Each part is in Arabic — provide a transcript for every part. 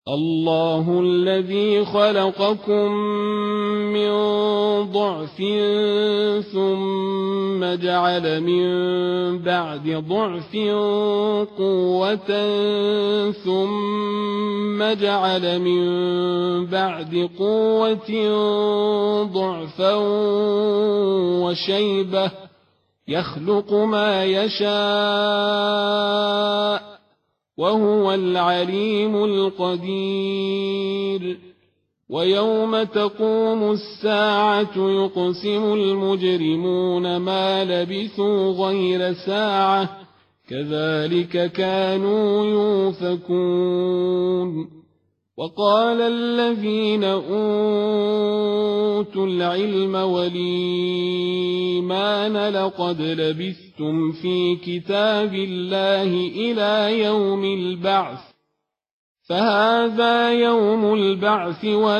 الله الذي خلقكم من ضعف ثم جعل من بعد ضعف قوة ثم جعل من بعد قوة ضعفا وشيبة يخلق ما يشاء وهو العليم القدير ويوم تقوم الساعة يقسم المجرمون ما لبثوا غير ساعة كذلك كانوا يؤفكون وقال الذين أوتوا العلم والإيمان لقد لبثتم في كتاب الله إلى يوم البعث فهذا يوم البعث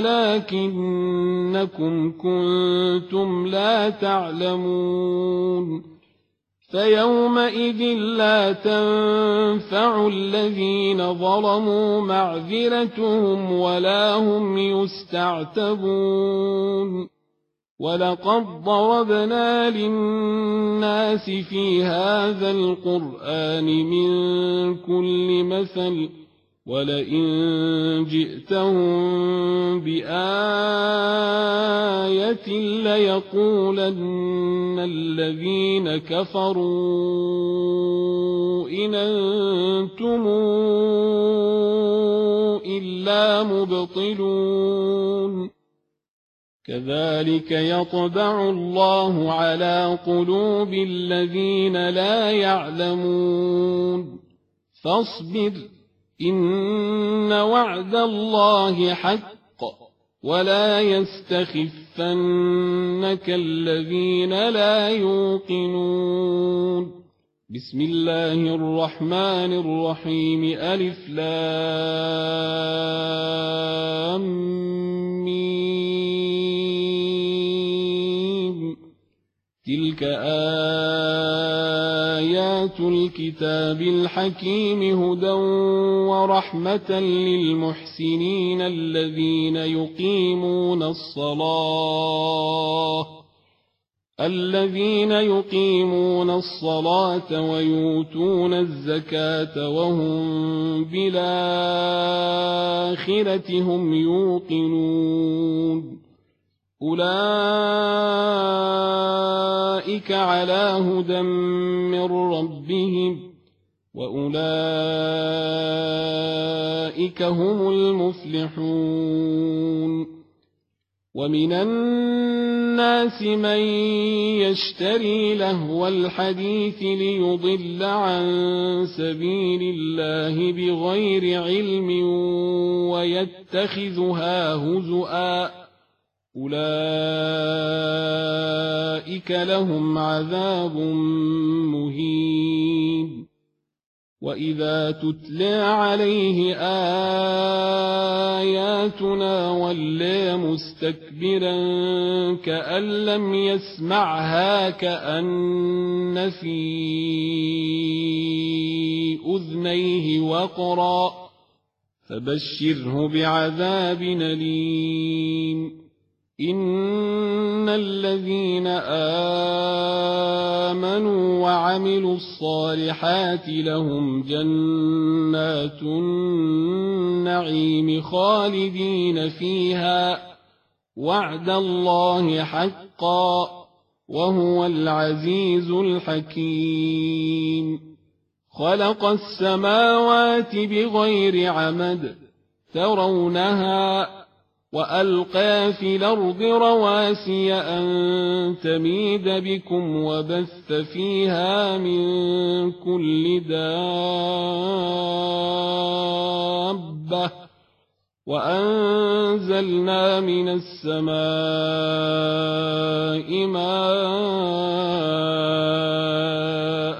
ولكنكم كنتم لا تعلمون فيومئذ لا تنفع الذين ظلموا معذرتهم ولا هم يستعتبون ولقد ضربنا للناس في هذا القرآن من كل مثل ولئن جئتهم بآية ليقولن الذين كفروا إن أنتم إلا مبطلون كذلك يطبع الله على قلوب الذين لا يعلمون فاصبر إن وعد الله حق ولا يستخفنك الذين لا يوقنون بسم الله الرحمن الرحيم ألف لام ميم تلك آيات الكتاب الحكيم هدى ورحمة للمحسنين الذين يقيمون الصلاة ويؤتون الزكاة وهم بالآخرة هم يوقنون أولئك على هدى من ربهم وأولئك هم المفلحون ومن الناس من يشتري لهو الحديث ليضل عن سبيل الله بغير علم ويتخذها هزؤا أولئك لهم عذاب مهين وإذا تتلى عليه آياتنا ولى مستكبرا كأن لم يسمعها كأن في أذنيه وقرا فبشره بعذاب أليم إن الذين آمنوا وعملوا الصالحات لهم جنات النعيم خالدين فيها وعد الله حقا وهو العزيز الحكيم خلق السماوات بغير عمد ترونها وألقى في الأرض رواسي أن تميد بكم وبث فيها من كل دابة وأنزلنا من السماء ماء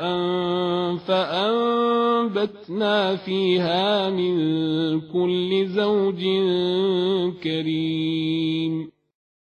فأنبتنا فيها من كل زوج كريم